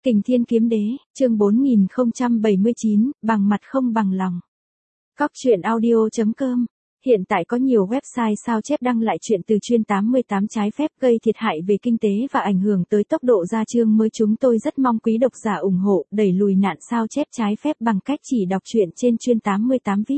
Kình Thiên Kiếm Đế, chương 4079, bằng mặt không bằng lòng. Cóc truyện audio.com. Hiện tại có nhiều website sao chép đăng lại chuyện từ chuyên 88 trái phép gây thiệt hại về kinh tế và ảnh hưởng tới tốc độ ra chương mới. Chúng tôi rất mong quý độc giả ủng hộ, đẩy lùi nạn sao chép trái phép bằng cách chỉ đọc truyện trên chuyên 88 VIP.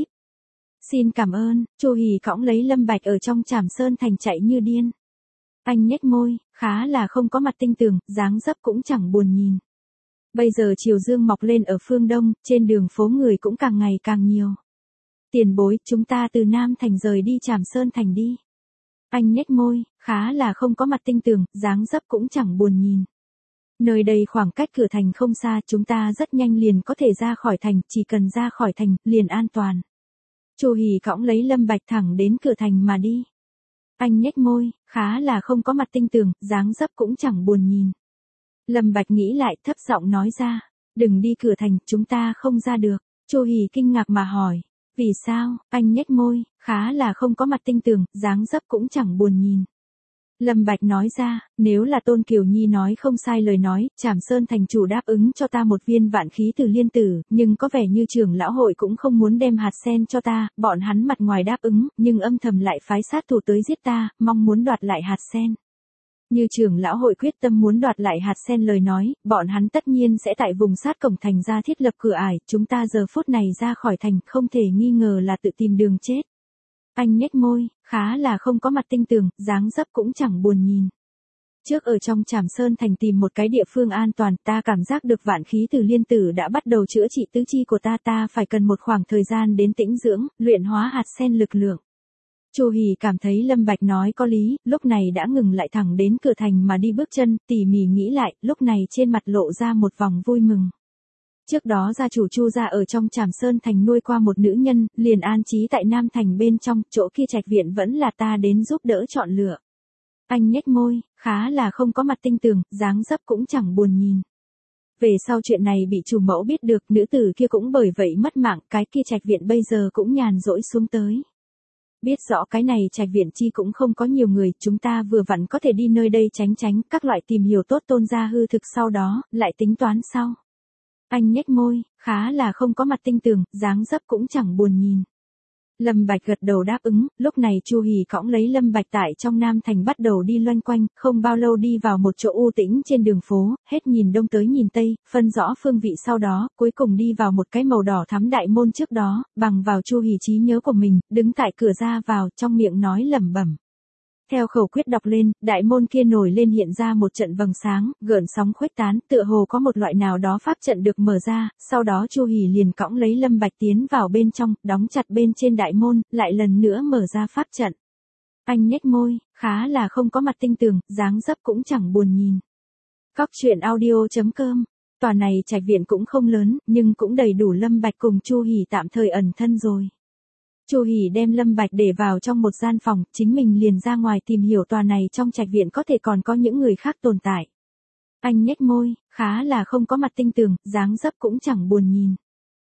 Xin cảm ơn. Chu Hỉ cõng lấy Lâm Bạch ở trong Trảm Sơn Thành chạy như điên. Anh nhếch môi, khá là không có mặt tinh tường, dáng dấp cũng chẳng buồn nhìn. Bây giờ chiều dương mọc lên ở phương đông, trên đường phố người cũng càng ngày càng nhiều. Tiền bối, chúng ta từ Nam Thành rời đi Trảm Sơn Thành đi. Anh nhếch môi, khá là không có mặt tinh tường, dáng dấp cũng chẳng buồn nhìn. Nơi đây khoảng cách cửa thành không xa, chúng ta rất nhanh liền có thể ra khỏi thành, chỉ cần ra khỏi thành, liền an toàn. Chu Hỉ cõng lấy Lâm Bạch thẳng đến cửa thành mà đi. Anh nhếch môi, khá là không có mặt tinh tường, dáng dấp cũng chẳng buồn nhìn. Lâm Bạch nghĩ lại, thấp giọng nói ra, đừng đi cửa thành, chúng ta không ra được. Chu Hỉ kinh ngạc mà hỏi, vì sao? Anh nhếch môi, khá là không có mặt tinh tường, dáng dấp cũng chẳng buồn nhìn. Lâm Bạch nói ra, nếu là Tôn Kiều Nhi nói không sai lời nói, Trảm Sơn Thành chủ đáp ứng cho ta một viên vạn khí từ liên tử, nhưng có vẻ như trưởng lão hội cũng không muốn đem hạt sen cho ta, bọn hắn mặt ngoài đáp ứng, nhưng âm thầm lại phái sát thủ tới giết ta, mong muốn đoạt lại hạt sen. Như trưởng lão hội quyết tâm muốn đoạt lại hạt sen lời nói, bọn hắn tất nhiên sẽ tại vùng sát cổng thành ra thiết lập cửa ải, chúng ta giờ phút này ra khỏi thành không thể nghi ngờ là tự tìm đường chết. Anh nhếch môi, khá là không có mặt tinh tường, dáng dấp cũng chẳng buồn nhìn. Trước ở trong Trảm Sơn Thành tìm một cái địa phương an toàn, ta cảm giác được vạn khí từ liên tử đã bắt đầu chữa trị tứ chi của ta phải cần một khoảng thời gian đến tĩnh dưỡng, luyện hóa hạt sen lực lượng. Chu Hỉ cảm thấy Lâm Bạch nói có lý, lúc này đã ngừng lại thẳng đến cửa thành mà đi bước chân, tỉ mỉ nghĩ lại, lúc này trên mặt lộ ra một vòng vui mừng. Trước đó gia chủ Chu gia ở trong Trảm Sơn Thành nuôi qua một nữ nhân, liền an trí tại Nam Thành bên trong, chỗ kia trạch viện vẫn là ta đến giúp đỡ chọn lựa. Anh nhếch môi, khá là không có mặt tinh tường, dáng dấp cũng chẳng buồn nhìn. Về sau chuyện này bị chủ mẫu biết được, nữ tử kia cũng bởi vậy mất mạng, cái kia trạch viện bây giờ cũng nhàn rỗi xuống tới. Biết rõ cái này trạch viện chi cũng không có nhiều người, chúng ta vừa vặn có thể đi nơi đây tránh các loại tìm hiểu tốt Tôn gia hư thực, sau đó, lại tính toán sau. Anh nhếch môi, khá là không có mặt tinh tường, dáng dấp cũng chẳng buồn nhìn. Lâm Bạch gật đầu đáp ứng, lúc này Chu Hỉ cõng lấy Lâm Bạch tại trong Nam Thành bắt đầu đi loanh quanh, không bao lâu đi vào một chỗ u tĩnh trên đường phố, hết nhìn đông tới nhìn tây, phân rõ phương vị, sau đó, cuối cùng đi vào một cái màu đỏ thắm đại môn. Trước đó, bằng vào Chu Hỉ trí nhớ của mình, đứng tại cửa ra vào, trong miệng nói lẩm bẩm. Theo khẩu quyết đọc lên, đại môn kia nổi lên hiện ra một trận vầng sáng, gợn sóng khuếch tán, tựa hồ có một loại nào đó pháp trận được mở ra, sau đó Chu Hỉ liền cõng lấy Lâm Bạch tiến vào bên trong, đóng chặt bên trên đại môn, lại lần nữa mở ra pháp trận. Anh nhếch môi, khá là không có mặt tinh tường, dáng dấp cũng chẳng buồn nhìn. Cóc truyện audio.com. Tòa này trạch viện cũng không lớn, nhưng cũng đầy đủ Lâm Bạch cùng Chu Hỉ tạm thời ẩn thân rồi. Chu Hỉ đem Lâm Bạch để vào trong một gian phòng, chính mình liền ra ngoài tìm hiểu tòa này trong trạch viện có thể còn có những người khác tồn tại. Anh nhếch môi, khá là không có mặt tinh tường, dáng dấp cũng chẳng buồn nhìn.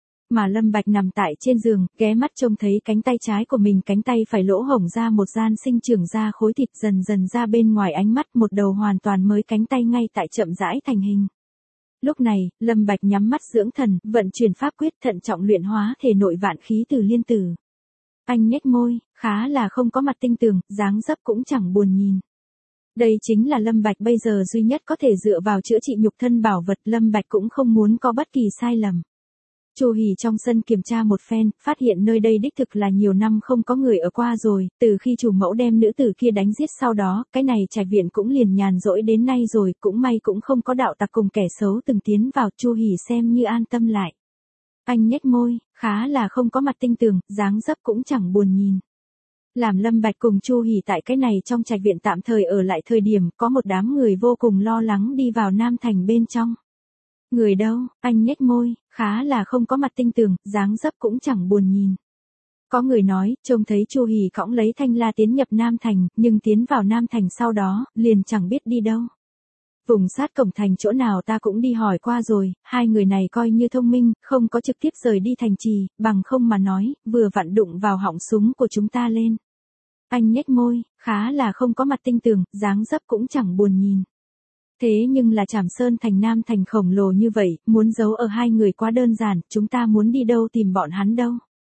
Mà Lâm Bạch nằm tại trên giường, ghé mắt trông thấy cánh tay trái của mình, cánh tay phải lỗ hổng ra một gian sinh trưởng ra khối thịt, dần dần ra bên ngoài ánh mắt, một đầu hoàn toàn mới cánh tay ngay tại chậm rãi thành hình. Lúc này, Lâm Bạch nhắm mắt dưỡng thần, vận chuyển pháp quyết, thận trọng luyện hóa thể nội vạn khí từ liên tử. Anh nhếch môi, khá là không có mặt tinh tường, dáng dấp cũng chẳng buồn nhìn. Đây chính là Lâm Bạch bây giờ duy nhất có thể dựa vào chữa trị nhục thân bảo vật, Lâm Bạch cũng không muốn có bất kỳ sai lầm. Chu Hỉ trong sân kiểm tra một phen, phát hiện nơi đây đích thực là nhiều năm không có người ở qua rồi, từ khi chủ mẫu đem nữ tử kia đánh giết sau đó, cái này trạch viện cũng liền nhàn rỗi đến nay rồi, cũng may cũng không có đạo tặc cùng kẻ xấu từng tiến vào, Chu Hỉ xem như an tâm lại. Anh nhếch môi, khá là không có mặt tinh tường, dáng dấp cũng chẳng buồn nhìn. Làm Lâm Bạch cùng Chu Hỉ tại cái này trong trạch viện tạm thời ở lại thời điểm, có một đám người vô cùng lo lắng đi vào Nam Thành bên trong. Người đâu? Anh nhếch môi, khá là không có mặt tinh tường, dáng dấp cũng chẳng buồn nhìn. Có người nói, trông thấy Chu Hỉ cõng lấy thanh la tiến nhập Nam Thành, nhưng tiến vào Nam Thành sau đó, liền chẳng biết đi đâu. Vùng sát cổng thành chỗ nào ta cũng đi hỏi qua rồi, hai người này coi như thông minh, không có trực tiếp rời đi thành trì, bằng không mà nói, vừa vặn đụng vào họng súng của chúng ta lên. Anh nhếch môi, khá là không có mặt tinh tường, dáng dấp cũng chẳng buồn nhìn. Thế nhưng là Trảm Sơn thành Nam thành khổng lồ như vậy, muốn giấu ở hai người quá đơn giản, chúng ta muốn đi đâu tìm bọn hắn đâu.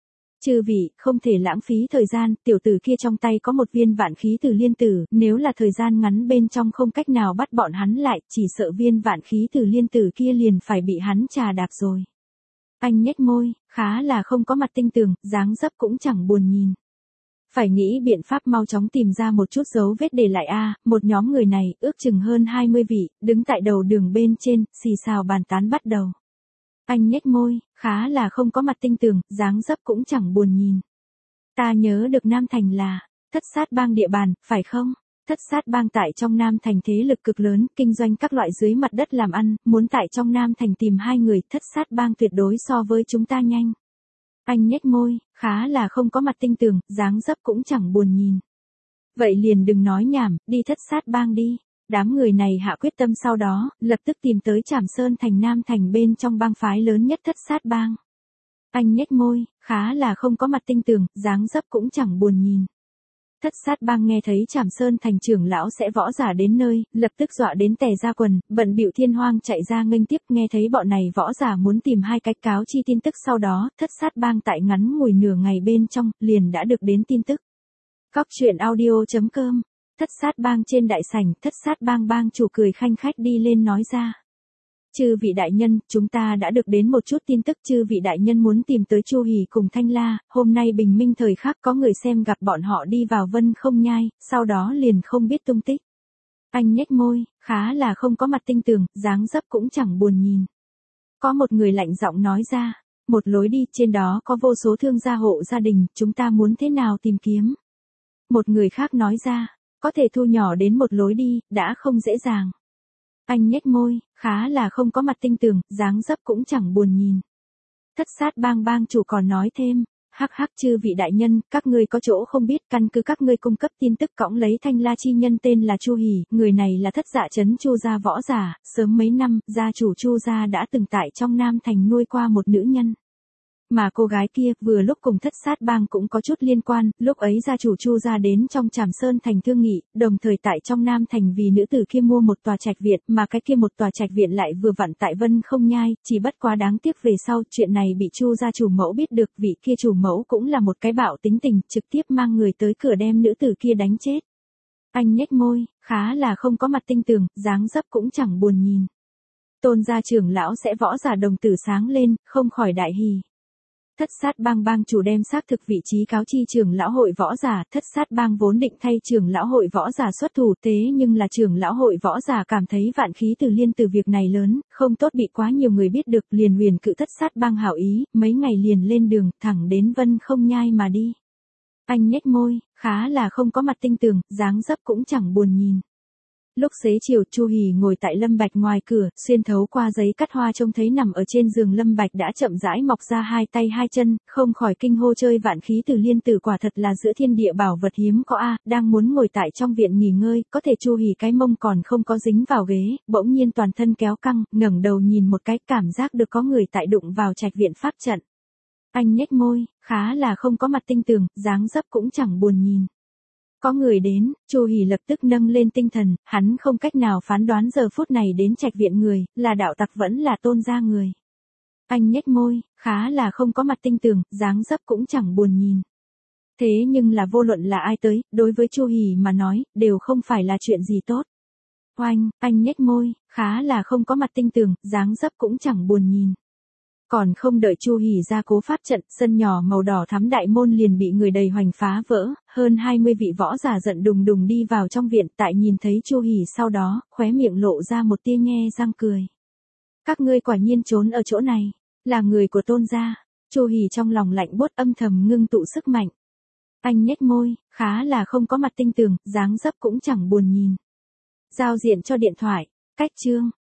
Chư vị, không thể lãng phí thời gian, tiểu tử kia trong tay có một viên vạn khí tử liên tử, nếu là thời gian ngắn bên trong không cách nào bắt bọn hắn lại, chỉ sợ viên vạn khí tử liên tử kia liền phải bị hắn trà đạp rồi. Anh nhếch môi, khá là không có mặt tinh tường, dáng dấp cũng chẳng buồn nhìn. Phải nghĩ biện pháp mau chóng tìm ra một chút dấu vết để lại một nhóm người này, ước chừng hơn 20 vị, đứng tại đầu đường bên trên, xì xào bàn tán bắt đầu. Anh nhếch môi, khá là không có mặt tinh tường, dáng dấp cũng chẳng buồn nhìn. Ta nhớ được Nam Thành là Thất Sát Bang địa bàn, phải không? Thất Sát Bang tại trong Nam Thành thế lực cực lớn, kinh doanh các loại dưới mặt đất làm ăn, muốn tại trong Nam Thành tìm hai người, Thất Sát Bang tuyệt đối so với chúng ta nhanh. Anh nhếch môi, khá là không có mặt tinh tường, dáng dấp cũng chẳng buồn nhìn. Vậy liền đừng nói nhảm, đi Thất Sát Bang đi. Đám người này hạ quyết tâm sau đó, lập tức tìm tới Trảm Sơn thành Nam thành bên trong bang phái lớn nhất Thất Sát Bang. Anh nhếch môi, khá là không có mặt tinh tường, dáng dấp cũng chẳng buồn nhìn. Thất Sát Bang nghe thấy Trảm Sơn thành trưởng lão sẽ võ giả đến nơi, lập tức dọa đến tè ra quần, bận bịu thiên hoang chạy ra nghênh tiếp, nghe thấy bọn này võ giả muốn tìm hai cách cáo chi tin tức sau đó, Thất Sát Bang tại ngắn ngủi nửa ngày bên trong, liền đã được đến tin tức. Cóc truyện audio.com. Thất Sát Bang trên đại sảnh, Thất Sát Bang bang chủ cười khanh khách đi lên nói ra. Chư vị đại nhân, chúng ta đã được đến một chút tin tức, chư vị đại nhân muốn tìm tới Chu Hỉ cùng Thanh La, hôm nay bình minh thời khắc có người xem gặp bọn họ đi vào Vân Không Nhai, sau đó liền không biết tung tích. Anh nhếch môi, khá là không có mặt tinh tường, dáng dấp cũng chẳng buồn nhìn. Có một người lạnh giọng nói ra, một lối đi, trên đó có vô số thương gia hộ gia đình, chúng ta muốn thế nào tìm kiếm. Một người khác nói ra, có thể thu nhỏ đến một lối đi, đã không dễ dàng. Anh nhếch môi, khá là không có mặt tinh tường, dáng dấp cũng chẳng buồn nhìn. Thất Sát Bang bang chủ còn nói thêm, hắc hắc chư vị đại nhân, các ngươi có chỗ không biết, căn cứ các ngươi cung cấp tin tức cõng lấy Thanh La chi nhân tên là Chu Hỉ, người này là Thất Dạ trấn Chu gia võ giả, sớm mấy năm, gia chủ Chu gia đã từng tại trong Nam thành nuôi qua một nữ nhân. Mà cô gái kia, vừa lúc cùng Thất Sát Bang cũng có chút liên quan, lúc ấy gia chủ Chu gia đến trong Trảm Sơn thành thương nghị, đồng thời tại trong Nam thành vì nữ tử kia mua một tòa trạch viện, mà cái kia một tòa trạch viện lại vừa vặn tại Vân Không Nhai, chỉ bất quá đáng tiếc về sau, chuyện này bị Chu gia chủ mẫu biết được, vị kia chủ mẫu cũng là một cái bạo tính tình, trực tiếp mang người tới cửa đem nữ tử kia đánh chết. Anh nhếch môi, khá là không có mặt tinh tường, dáng dấp cũng chẳng buồn nhìn. Tôn gia trưởng lão sẽ võ giả đồng tử sáng lên, không khỏi đại hỉ. Thất Sát Bang bang chủ đem xác thực vị trí cáo chi trưởng lão hội võ giả, Thất Sát Bang vốn định thay trưởng lão hội võ giả xuất thủ, thế nhưng là trưởng lão hội võ giả cảm thấy vạn khí từ liên từ việc này lớn, không tốt bị quá nhiều người biết được, liền huyền cự Thất Sát Bang hảo ý, mấy ngày liền lên đường, thẳng đến Vân Không Nhai mà đi. Anh nhếch môi, khá là không có mặt tinh tường, dáng dấp cũng chẳng buồn nhìn. Lúc xế chiều, Chu Hỉ ngồi tại Lâm Bạch ngoài cửa, xuyên thấu qua giấy cắt hoa trông thấy nằm ở trên giường Lâm Bạch đã chậm rãi mọc ra hai tay hai chân, không khỏi kinh hô chơi vạn khí từ liên tử quả thật là giữa thiên địa bảo vật hiếm có đang muốn ngồi tại trong viện nghỉ ngơi, có thể Chu Hỉ cái mông còn không có dính vào ghế, bỗng nhiên toàn thân kéo căng, ngẩng đầu nhìn một cái, cảm giác được có người tại đụng vào trạch viện pháp trận. Anh nhếch môi, khá là không có mặt tinh tường, dáng dấp cũng chẳng buồn nhìn. Có người đến, Chu Hỉ lập tức nâng lên tinh thần, hắn không cách nào phán đoán giờ phút này đến trạch viện người, là đạo tặc vẫn là Tôn gia người. Anh nhếch môi, khá là không có mặt tinh tường, dáng dấp cũng chẳng buồn nhìn. Thế nhưng là vô luận là ai tới, đối với Chu Hỉ mà nói, đều không phải là chuyện gì tốt. Oanh, anh nhếch môi, khá là không có mặt tinh tường, dáng dấp cũng chẳng buồn nhìn. Còn không đợi Chu Hỉ ra cố pháp trận, sân nhỏ màu đỏ thắm đại môn liền bị người đầy hoành phá vỡ, hơn 20 vị võ giả giận đùng đùng đi vào trong viện, tại nhìn thấy Chu Hỉ sau đó, khóe miệng lộ ra một tia nhe răng cười. Các ngươi quả nhiên trốn ở chỗ này, là người của Tôn gia. Chu Hỉ trong lòng lạnh buốt âm thầm ngưng tụ sức mạnh. Anh nhếch môi, khá là không có mặt tinh tường, dáng dấp cũng chẳng buồn nhìn. Giao diện cho điện thoại, cách chương.